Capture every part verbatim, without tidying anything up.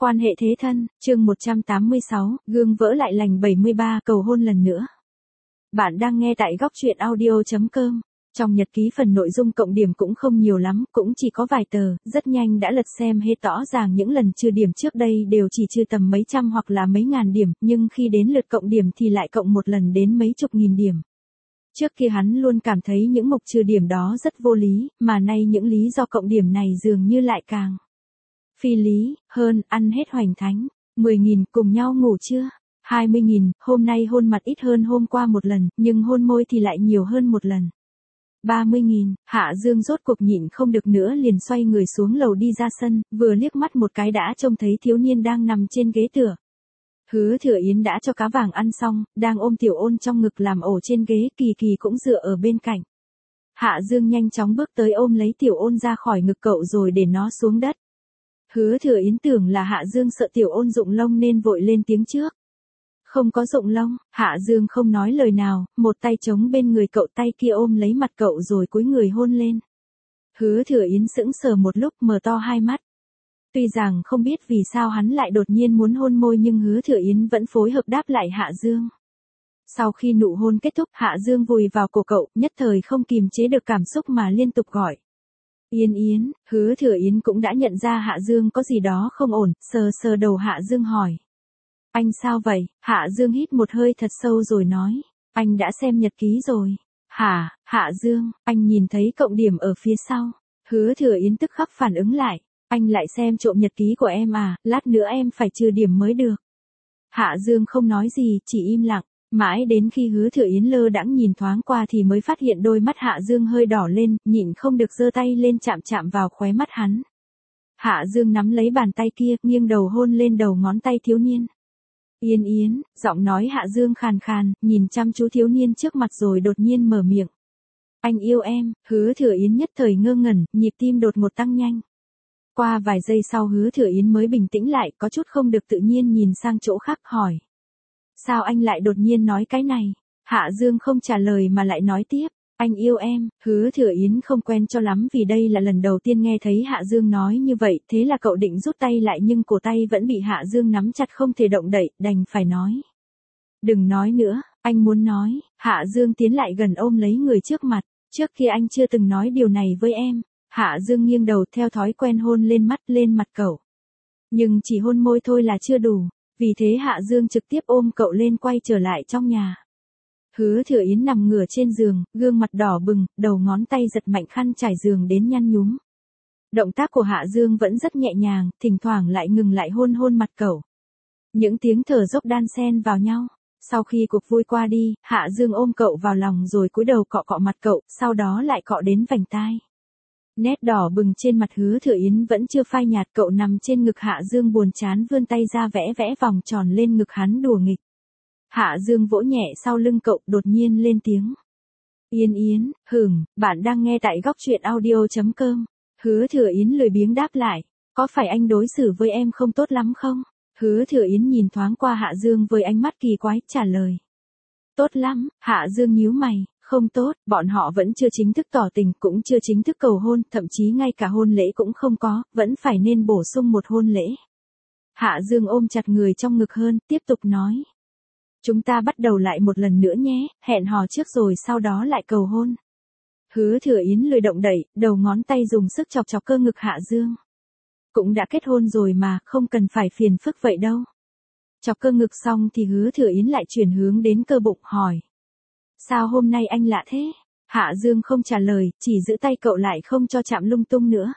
Quan hệ thế thân, chương một trăm tám mươi sáu, gương vỡ lại lành bảy mươi ba, cầu hôn lần nữa. Bạn đang nghe tại góc truyện audio chấm com. Trong nhật ký phần nội dung cộng điểm cũng không nhiều lắm, cũng chỉ có vài tờ, rất nhanh đã lật xem hết rõ ràng những lần trừ điểm trước đây đều chỉ trừ tầm mấy trăm hoặc là mấy ngàn điểm, nhưng khi đến lượt cộng điểm thì lại cộng một lần đến mấy chục nghìn điểm. Trước kia hắn luôn cảm thấy những mục trừ điểm đó rất vô lý, mà nay những lý do cộng điểm này dường như lại càng phi lý hơn. Ăn hết hoành thánh, mười nghìn, cùng nhau ngủ chưa, hai mươi nghìn, hôm nay hôn mặt ít hơn hôm qua một lần, nhưng hôn môi thì lại nhiều hơn một lần. ba mươi nghìn, Hạ Dương rốt cuộc nhịn không được nữa liền xoay người xuống lầu đi ra sân, vừa liếc mắt một cái đã trông thấy thiếu niên đang nằm trên ghế tựa. Hứa Thừa Yến đã cho cá vàng ăn xong, đang ôm Tiểu Ôn trong ngực làm ổ trên ghế, Kỳ Kỳ cũng dựa ở bên cạnh. Hạ Dương nhanh chóng bước tới ôm lấy Tiểu Ôn ra khỏi ngực cậu rồi để nó xuống đất. Hứa Thừa Yến tưởng là Hạ Dương sợ Tiểu Ôn rụng lông nên vội lên tiếng trước. Không có rụng lông. Hạ Dương không nói lời nào, một tay chống bên người cậu, tay kia ôm lấy mặt cậu rồi cúi người hôn lên. Hứa Thừa Yến sững sờ một lúc, mở to hai mắt. Tuy rằng không biết vì sao hắn lại đột nhiên muốn hôn môi, nhưng Hứa Thừa Yến vẫn phối hợp đáp lại Hạ Dương. Sau khi nụ hôn kết thúc, Hạ Dương vùi vào cổ cậu, nhất thời không kìm chế được cảm xúc mà liên tục gọi. Yến Yến. Hứa Thừa Yến cũng đã nhận ra Hạ Dương có gì đó không ổn, sờ sờ đầu Hạ Dương hỏi. Anh sao vậy? Hạ Dương hít một hơi thật sâu rồi nói. Anh đã xem nhật ký rồi. Hả? Hạ Dương, anh nhìn thấy cộng điểm ở phía sau. Hứa Thừa Yến tức khắc phản ứng lại. Anh lại xem trộm nhật ký của em à, lát nữa em phải trừ điểm mới được. Hạ Dương không nói gì, chỉ im lặng. Mãi đến khi Hứa Thừa Yến lơ đãng nhìn thoáng qua thì mới phát hiện đôi mắt Hạ Dương hơi đỏ lên, nhịn không được giơ tay lên chạm chạm vào khóe mắt hắn. Hạ Dương nắm lấy bàn tay kia, nghiêng đầu hôn lên đầu ngón tay thiếu niên. Yến Yến, giọng nói Hạ Dương khàn khàn, nhìn chăm chú thiếu niên trước mặt rồi đột nhiên mở miệng. Anh yêu em. Hứa Thừa Yến nhất thời ngơ ngẩn, nhịp tim đột ngột tăng nhanh. Qua vài giây sau Hứa Thừa Yến mới bình tĩnh lại, có chút không được tự nhiên nhìn sang chỗ khác hỏi. Sao anh lại đột nhiên nói cái này? Hạ Dương không trả lời mà lại nói tiếp. Anh yêu em. Hứa Thừa Yến không quen cho lắm vì đây là lần đầu tiên nghe thấy Hạ Dương nói như vậy, thế là cậu định rút tay lại nhưng cổ tay vẫn bị Hạ Dương nắm chặt không thể động đậy, đành phải nói. Đừng nói nữa, anh muốn nói. Hạ Dương tiến lại gần ôm lấy người trước mặt. Trước kia anh chưa từng nói điều này với em. Hạ Dương nghiêng đầu theo thói quen hôn lên mắt lên mặt cậu. Nhưng chỉ hôn môi thôi là chưa đủ. Vì thế Hạ Dương trực tiếp ôm cậu lên quay trở lại trong nhà. Hứa Thừa Yến nằm ngửa trên giường, gương mặt đỏ bừng, đầu ngón tay giật mạnh khăn trải giường đến nhăn nhúm. Động tác của Hạ Dương vẫn rất nhẹ nhàng, thỉnh thoảng lại ngừng lại hôn hôn mặt cậu. Những tiếng thở dốc đan xen vào nhau. Sau khi cuộc vui qua đi, Hạ Dương ôm cậu vào lòng rồi cúi đầu cọ cọ mặt cậu, sau đó lại cọ đến vành tai. Nét đỏ bừng trên mặt Hứa Thừa Yến vẫn chưa phai nhạt, cậu nằm trên ngực Hạ Dương buồn chán vươn tay ra vẽ vẽ vòng tròn lên ngực hắn đùa nghịch. Hạ Dương vỗ nhẹ sau lưng cậu, đột nhiên lên tiếng. Yến Yến, hửng, bạn đang nghe tại góc truyện audio chấm com. Hứa Thừa Yến lười biếng đáp lại. Có phải anh đối xử với em không tốt lắm không? Hứa Thừa Yến nhìn thoáng qua Hạ Dương với ánh mắt kỳ quái, trả lời. Tốt lắm. Hạ Dương nhíu mày. Không tốt, bọn họ vẫn chưa chính thức tỏ tình, cũng chưa chính thức cầu hôn, thậm chí ngay cả hôn lễ cũng không có, vẫn phải nên bổ sung một hôn lễ. Hạ Dương ôm chặt người trong ngực hơn, tiếp tục nói. Chúng ta bắt đầu lại một lần nữa nhé, hẹn hò trước rồi sau đó lại cầu hôn. Hứa Thừa Yến lười động đậy, đầu ngón tay dùng sức chọc chọc cơ ngực Hạ Dương. Cũng đã kết hôn rồi mà, không cần phải phiền phức vậy đâu. Chọc cơ ngực xong thì Hứa Thừa Yến lại chuyển hướng đến cơ bụng hỏi. Sao hôm nay anh lạ thế? Hạ Dương không trả lời, chỉ giữ tay cậu lại không cho chạm lung tung nữa.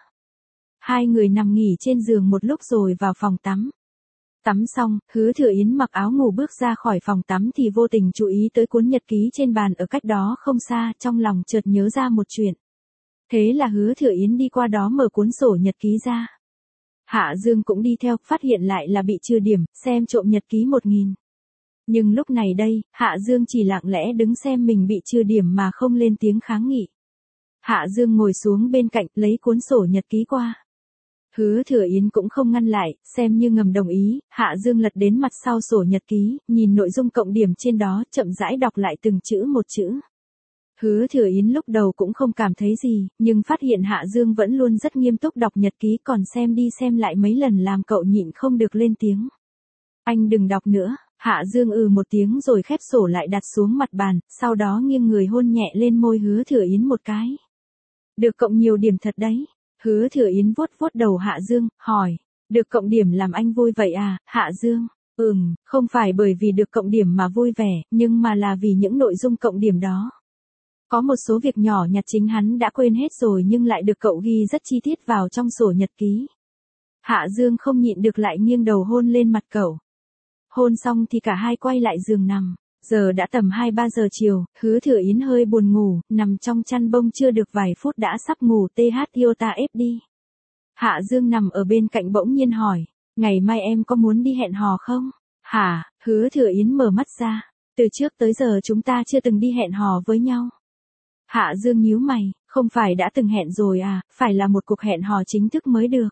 Hai người nằm nghỉ trên giường một lúc rồi vào phòng tắm. Tắm xong, Hứa Thừa Yến mặc áo ngủ bước ra khỏi phòng tắm thì vô tình chú ý tới cuốn nhật ký trên bàn ở cách đó không xa, trong lòng chợt nhớ ra một chuyện. Thế là Hứa Thừa Yến đi qua đó mở cuốn sổ nhật ký ra. Hạ Dương cũng đi theo, phát hiện lại là bị trừ điểm, xem trộm nhật ký một nghìn. Nhưng lúc này đây, Hạ Dương chỉ lặng lẽ đứng xem mình bị trừ điểm mà không lên tiếng kháng nghị. Hạ Dương ngồi xuống bên cạnh, lấy cuốn sổ nhật ký qua. Hứa Thừa Yến cũng không ngăn lại, xem như ngầm đồng ý, Hạ Dương lật đến mặt sau sổ nhật ký, nhìn nội dung cộng điểm trên đó, chậm rãi đọc lại từng chữ một chữ. Hứa Thừa Yến lúc đầu cũng không cảm thấy gì, nhưng phát hiện Hạ Dương vẫn luôn rất nghiêm túc đọc nhật ký, còn xem đi xem lại mấy lần làm cậu nhịn không được lên tiếng. Anh đừng đọc nữa. Hạ Dương ừ một tiếng rồi khép sổ lại đặt xuống mặt bàn, sau đó nghiêng người hôn nhẹ lên môi Hứa Thừa Yến một cái. Được cộng nhiều điểm thật đấy. Hứa Thừa Yến vuốt vuốt đầu Hạ Dương, hỏi. Được cộng điểm làm anh vui vậy à, Hạ Dương? Ừm, không phải bởi vì được cộng điểm mà vui vẻ, nhưng mà là vì những nội dung cộng điểm đó. Có một số việc nhỏ nhặt chính hắn đã quên hết rồi nhưng lại được cậu ghi rất chi tiết vào trong sổ nhật ký. Hạ Dương không nhịn được lại nghiêng đầu hôn lên mặt cậu. Hôn xong thì cả hai quay lại giường nằm. Giờ đã tầm hai ba giờ chiều, Hứa Thừa Yến hơi buồn ngủ, nằm trong chăn bông chưa được vài phút đã sắp ngủ tê hát iota ép đi. Hạ Dương nằm ở bên cạnh bỗng nhiên hỏi, ngày mai em có muốn đi hẹn hò không? Hả? Hứa Thừa Yến mở mắt ra. Từ trước tới giờ chúng ta chưa từng đi hẹn hò với nhau. Hạ Dương nhíu mày, không phải đã từng hẹn rồi à, phải là một cuộc hẹn hò chính thức mới được.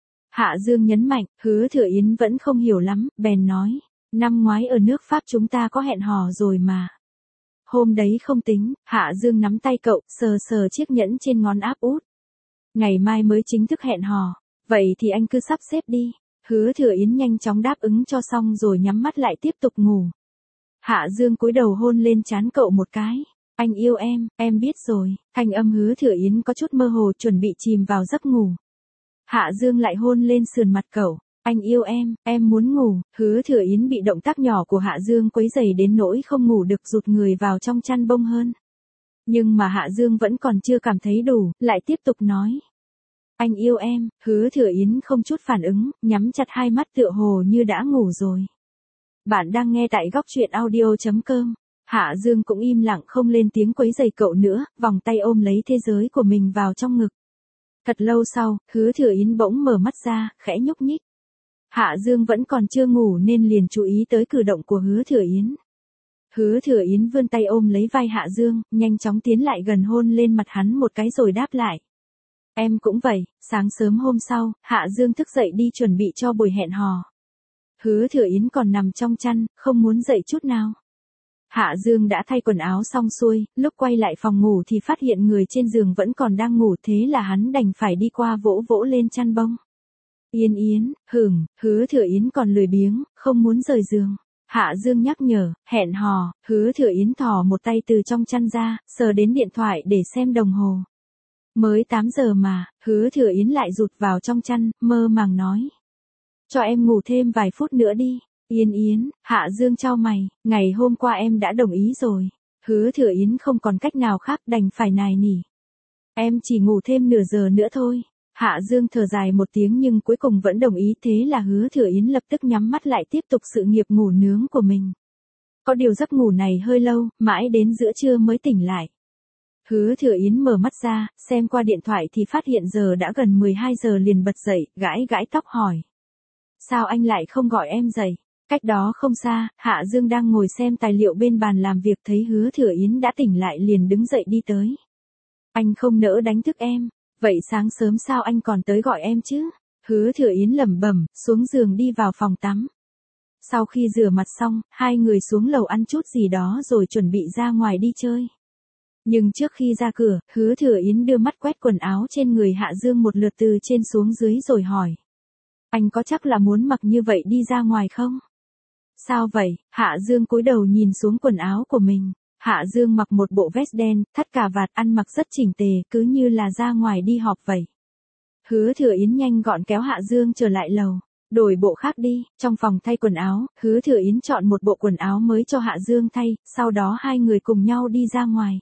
Hạ Dương nhấn mạnh, Hứa Thừa Yến vẫn không hiểu lắm, bèn nói, năm ngoái ở nước Pháp chúng ta có hẹn hò rồi mà. Hôm đấy không tính. Hạ Dương nắm tay cậu, sờ sờ chiếc nhẫn trên ngón áp út. Ngày mai mới chính thức hẹn hò, vậy thì anh cứ sắp xếp đi. Hứa Thừa Yến nhanh chóng đáp ứng cho xong rồi nhắm mắt lại tiếp tục ngủ. Hạ Dương cúi đầu hôn lên trán cậu một cái. Anh yêu em, em biết rồi. Thanh âm Hứa Thừa Yến có chút mơ hồ chuẩn bị chìm vào giấc ngủ. Hạ Dương lại hôn lên sườn mặt cậu. Anh yêu em, em muốn ngủ. Hứa Thừa Yến bị động tác nhỏ của Hạ Dương quấy rầy đến nỗi không ngủ được, rụt người vào trong chăn bông hơn. Nhưng mà Hạ Dương vẫn còn chưa cảm thấy đủ, lại tiếp tục nói. Anh yêu em. Hứa Thừa Yến không chút phản ứng, nhắm chặt hai mắt tựa hồ như đã ngủ rồi. Bạn đang nghe tại góc truyện audio chấm com. Hạ Dương cũng im lặng không lên tiếng quấy rầy cậu nữa, vòng tay ôm lấy thế giới của mình vào trong ngực. Thật lâu sau, Hứa Thừa Yến bỗng mở mắt ra, khẽ nhúc nhích. Hạ Dương vẫn còn chưa ngủ nên liền chú ý tới cử động của Hứa Thừa Yến. Hứa Thừa Yến vươn tay ôm lấy vai Hạ Dương, nhanh chóng tiến lại gần hôn lên mặt hắn một cái rồi đáp lại. Em cũng vậy. Sáng sớm hôm sau, Hạ Dương thức dậy đi chuẩn bị cho buổi hẹn hò. Hứa Thừa Yến còn nằm trong chăn, không muốn dậy chút nào. Hạ Dương đã thay quần áo xong xuôi, lúc quay lại phòng ngủ thì phát hiện người trên giường vẫn còn đang ngủ, thế là hắn đành phải đi qua vỗ vỗ lên chăn bông. Yên Yến, hửng. Hứa Thừa Yến còn lười biếng, không muốn rời giường. Hạ Dương nhắc nhở, hẹn hò. Hứa Thừa Yến thò một tay từ trong chăn ra, sờ đến điện thoại để xem đồng hồ. Mới tám giờ mà. Hứa Thừa Yến lại rụt vào trong chăn, mơ màng nói. Cho em ngủ thêm vài phút nữa đi. Yên Yến. Hạ Dương chau mày, ngày hôm qua em đã đồng ý rồi. Hứa Thừa Yến không còn cách nào khác, đành phải nài nỉ. Em chỉ ngủ thêm nửa giờ nữa thôi. Hạ Dương thở dài một tiếng nhưng cuối cùng vẫn đồng ý, thế là Hứa Thừa Yến lập tức nhắm mắt lại tiếp tục sự nghiệp ngủ nướng của mình. Có điều giấc ngủ này hơi lâu, mãi đến giữa trưa mới tỉnh lại. Hứa Thừa Yến mở mắt ra, xem qua điện thoại thì phát hiện giờ đã gần mười hai giờ, liền bật dậy, gãi gãi tóc hỏi. Sao anh lại không gọi em dậy? Cách đó không xa, Hạ Dương đang ngồi xem tài liệu bên bàn làm việc, thấy Hứa Thừa Yến đã tỉnh lại liền đứng dậy đi tới. Anh không nỡ đánh thức em. Vậy sáng sớm sao anh còn tới gọi em chứ? Hứa Thừa Yến lẩm bẩm, xuống giường đi vào phòng tắm. Sau khi rửa mặt xong, hai người xuống lầu ăn chút gì đó rồi chuẩn bị ra ngoài đi chơi. Nhưng trước khi ra cửa, Hứa Thừa Yến đưa mắt quét quần áo trên người Hạ Dương một lượt từ trên xuống dưới rồi hỏi. Anh có chắc là muốn mặc như vậy đi ra ngoài không? Sao vậy? Hạ Dương cúi đầu nhìn xuống quần áo của mình. Hạ Dương mặc một bộ vest đen, thắt cà vạt, ăn mặc rất chỉnh tề, cứ như là ra ngoài đi họp vậy. Hứa Thừa Yến nhanh gọn kéo Hạ Dương trở lại lầu. Đổi bộ khác đi. Trong phòng thay quần áo, Hứa Thừa Yến chọn một bộ quần áo mới cho Hạ Dương thay, sau đó hai người cùng nhau đi ra ngoài.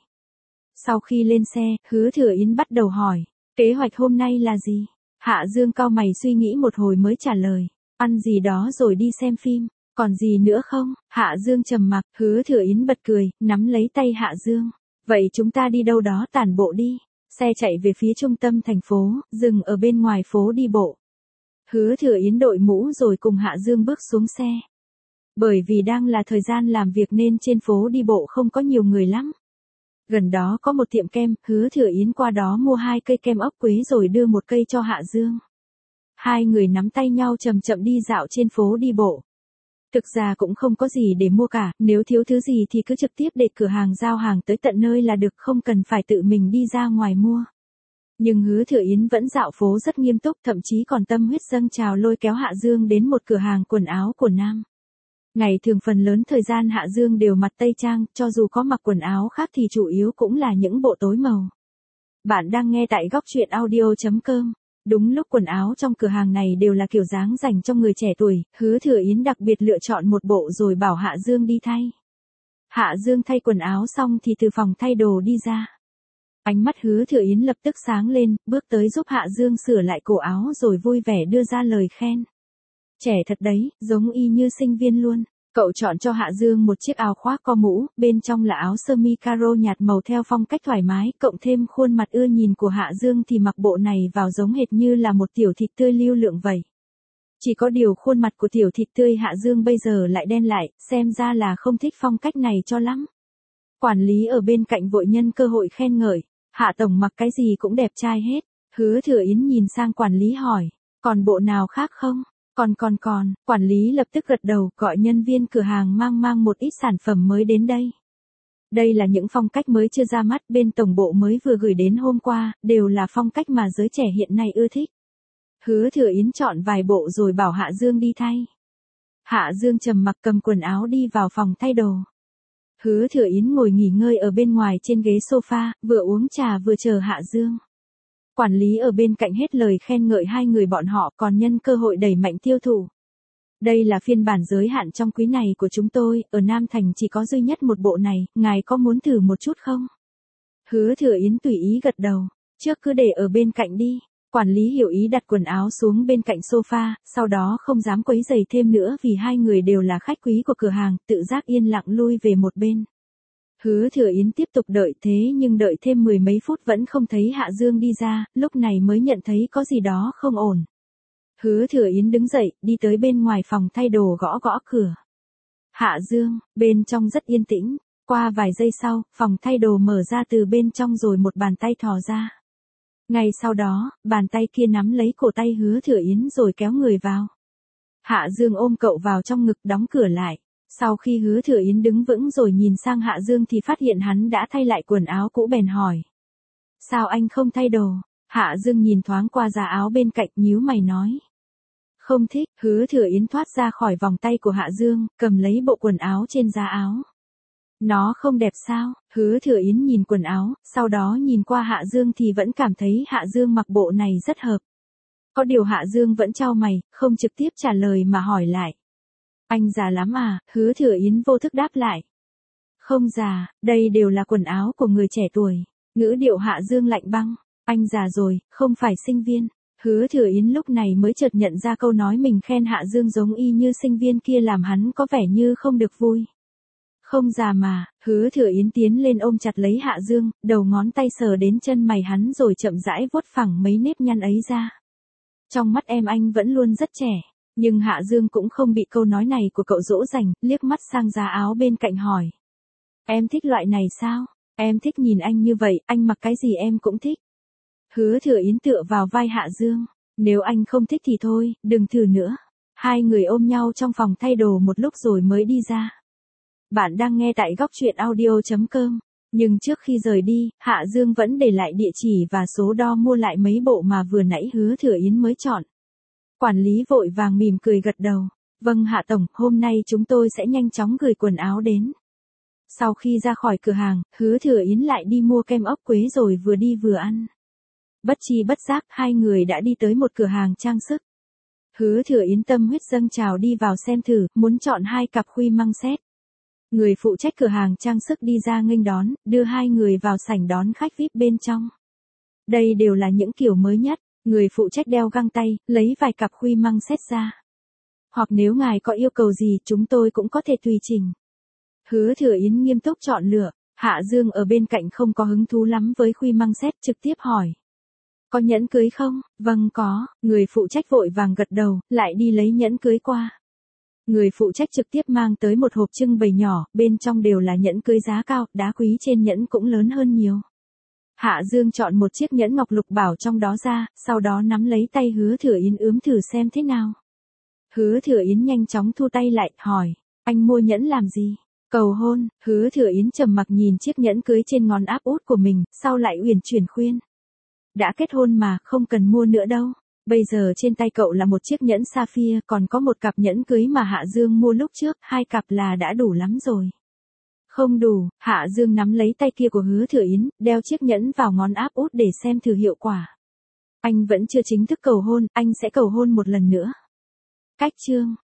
Sau khi lên xe, Hứa Thừa Yến bắt đầu hỏi, kế hoạch hôm nay là gì? Hạ Dương cau mày suy nghĩ một hồi mới trả lời, ăn gì đó rồi đi xem phim. Còn gì nữa không? Hạ Dương trầm mặc. Hứa Thừa Yến bật cười, nắm lấy tay Hạ Dương. Vậy chúng ta đi đâu đó tản bộ đi. Xe chạy về phía trung tâm thành phố, dừng ở bên ngoài phố đi bộ. Hứa Thừa Yến đội mũ rồi cùng Hạ Dương bước xuống xe. Bởi vì đang là thời gian làm việc nên trên phố đi bộ không có nhiều người lắm. Gần đó có một tiệm kem, Hứa Thừa Yến qua đó mua hai cây kem ốc quế rồi đưa một cây cho Hạ Dương. Hai người nắm tay nhau chậm chậm đi dạo trên phố đi bộ. Thực ra cũng không có gì để mua cả, nếu thiếu thứ gì thì cứ trực tiếp để cửa hàng giao hàng tới tận nơi là được, không cần phải tự mình đi ra ngoài mua. Nhưng Hứa Thừa Yến vẫn dạo phố rất nghiêm túc, thậm chí còn tâm huyết dâng trào lôi kéo Hạ Dương đến một cửa hàng quần áo của nam. Ngày thường phần lớn thời gian Hạ Dương đều mặc tây trang, cho dù có mặc quần áo khác thì chủ yếu cũng là những bộ tối màu. Bạn đang nghe tại góc truyện audio chấm com. Đúng lúc quần áo trong cửa hàng này đều là kiểu dáng dành cho người trẻ tuổi, Hứa Thừa Yến đặc biệt lựa chọn một bộ rồi bảo Hạ Dương đi thay. Hạ Dương thay quần áo xong thì từ phòng thay đồ đi ra. Ánh mắt Hứa Thừa Yến lập tức sáng lên, bước tới giúp Hạ Dương sửa lại cổ áo rồi vui vẻ đưa ra lời khen. Trẻ thật đấy, giống y như sinh viên luôn. Cậu chọn cho Hạ Dương một chiếc áo khoác có mũ, bên trong là áo sơ mi caro nhạt màu theo phong cách thoải mái, cộng thêm khuôn mặt ưa nhìn của Hạ Dương thì mặc bộ này vào giống hệt như là một tiểu thịt tươi lưu lượng vậy. Chỉ có điều khuôn mặt của tiểu thịt tươi Hạ Dương bây giờ lại đen lại, xem ra là không thích phong cách này cho lắm. Quản lý ở bên cạnh vội nhân cơ hội khen ngợi, Hạ tổng mặc cái gì cũng đẹp trai hết. Hứa Thừa Yến nhìn sang quản lý hỏi, còn bộ nào khác không? Còn còn còn, quản lý lập tức gật đầu, gọi nhân viên cửa hàng mang mang một ít sản phẩm mới đến đây. Đây là những phong cách mới chưa ra mắt, bên tổng bộ mới vừa gửi đến hôm qua, đều là phong cách mà giới trẻ hiện nay ưa thích. Hứa Thừa Yến chọn vài bộ rồi bảo Hạ Dương đi thay. Hạ Dương trầm mặc cầm quần áo đi vào phòng thay đồ. Hứa Thừa Yến ngồi nghỉ ngơi ở bên ngoài trên ghế sofa, vừa uống trà vừa chờ Hạ Dương. Quản lý ở bên cạnh hết lời khen ngợi hai người bọn họ, còn nhân cơ hội đẩy mạnh tiêu thụ. Đây là phiên bản giới hạn trong quý này của chúng tôi, ở Nam Thành chỉ có duy nhất một bộ này, ngài có muốn thử một chút không? Hứa Thừa Yến tùy ý gật đầu, trước cứ để ở bên cạnh đi. Quản lý hiểu ý đặt quần áo xuống bên cạnh sofa, sau đó không dám quấy rầy thêm nữa vì hai người đều là khách quý của cửa hàng, tự giác yên lặng lui về một bên. Hứa Thừa Yến tiếp tục đợi, thế nhưng đợi thêm mười mấy phút vẫn không thấy Hạ Dương đi ra, lúc này mới nhận thấy có gì đó không ổn. Hứa Thừa Yến đứng dậy, đi tới bên ngoài phòng thay đồ gõ gõ cửa. Hạ Dương, bên trong rất yên tĩnh, qua vài giây sau, phòng thay đồ mở ra từ bên trong rồi một bàn tay thò ra. Ngay sau đó, bàn tay kia nắm lấy cổ tay Hứa Thừa Yến rồi kéo người vào. Hạ Dương ôm cậu vào trong ngực đóng cửa lại. Sau khi Hứa Thừa Yến đứng vững rồi nhìn sang Hạ Dương thì phát hiện hắn đã thay lại quần áo cũ bèn hỏi. Sao anh không thay đồ? Hạ Dương nhìn thoáng qua giá áo bên cạnh nhíu mày nói. Không thích. Hứa Thừa Yến thoát ra khỏi vòng tay của Hạ Dương, cầm lấy bộ quần áo trên giá áo. Nó không đẹp sao? Hứa Thừa Yến nhìn quần áo, sau đó nhìn qua Hạ Dương thì vẫn cảm thấy Hạ Dương mặc bộ này rất hợp. Có điều Hạ Dương vẫn chau mày, không trực tiếp trả lời mà hỏi lại. Anh già lắm à? Hứa Thừa Yến vô thức đáp lại. Không già, đây đều là quần áo của người trẻ tuổi. Ngữ điệu Hạ Dương lạnh băng. Anh già rồi, không phải sinh viên. Hứa Thừa Yến lúc này mới chợt nhận ra câu nói mình khen Hạ Dương giống y như sinh viên kia làm hắn có vẻ như không được vui. Không già mà. Hứa Thừa Yến tiến lên ôm chặt lấy Hạ Dương, đầu ngón tay sờ đến chân mày hắn rồi chậm rãi vuốt phẳng mấy nếp nhăn ấy ra. Trong mắt em anh vẫn luôn rất trẻ. Nhưng Hạ Dương cũng không bị câu nói này của cậu dỗ dành, liếc mắt sang giá áo bên cạnh hỏi. Em thích loại này sao? Em thích nhìn anh như vậy, anh mặc cái gì em cũng thích. Hứa Thừa Yến tựa vào vai Hạ Dương. Nếu anh không thích thì thôi, đừng thử nữa. Hai người ôm nhau trong phòng thay đồ một lúc rồi mới đi ra. Bạn đang nghe tại góc truyện audio chấm com. Nhưng trước khi rời đi, Hạ Dương vẫn để lại địa chỉ và số đo mua lại mấy bộ mà vừa nãy Hứa Thừa Yến mới chọn. Quản lý vội vàng mỉm cười gật đầu. Vâng Hạ tổng, hôm nay chúng tôi sẽ nhanh chóng gửi quần áo đến. Sau khi ra khỏi cửa hàng, Hứa Thừa Yến lại đi mua kem ốc quế rồi vừa đi vừa ăn. Bất chi bất giác, hai người đã đi tới một cửa hàng trang sức. Hứa Thừa Yến tâm huyết dâng trào đi vào xem thử, muốn chọn hai cặp khuy măng xét. Người phụ trách cửa hàng trang sức đi ra nghênh đón, đưa hai người vào sảnh đón khách vi ai pi bên trong. Đây đều là những kiểu mới nhất. Người phụ trách đeo găng tay, lấy vài cặp khuy măng xét ra. Hoặc nếu ngài có yêu cầu gì chúng tôi cũng có thể tùy chỉnh. Hứa Thừa Yến nghiêm túc chọn lựa. Hạ Dương ở bên cạnh không có hứng thú lắm với khuy măng xét, trực tiếp hỏi. Có nhẫn cưới không? Vâng có. Người phụ trách vội vàng gật đầu, lại đi lấy nhẫn cưới qua. Người phụ trách trực tiếp mang tới một hộp trưng bày nhỏ, bên trong đều là nhẫn cưới giá cao, đá quý trên nhẫn cũng lớn hơn nhiều. Hạ Dương chọn một chiếc nhẫn ngọc lục bảo trong đó ra, sau đó nắm lấy tay Hứa Thừa Yến ướm thử xem thế nào. Hứa Thừa Yến nhanh chóng thu tay lại, hỏi, anh mua nhẫn làm gì? Cầu hôn. Hứa Thừa Yến trầm mặc nhìn chiếc nhẫn cưới trên ngón áp út của mình, sau lại uyển chuyển khuyên. Đã kết hôn mà, không cần mua nữa đâu. Bây giờ trên tay cậu là một chiếc nhẫn sapphire, còn có một cặp nhẫn cưới mà Hạ Dương mua lúc trước, hai cặp là đã đủ lắm rồi. Không đủ. Hạ Dương nắm lấy tay kia của Hứa Thừa Yến, đeo chiếc nhẫn vào ngón áp út để xem thử hiệu quả. Anh vẫn chưa chính thức cầu hôn, anh sẽ cầu hôn một lần nữa. Cách chương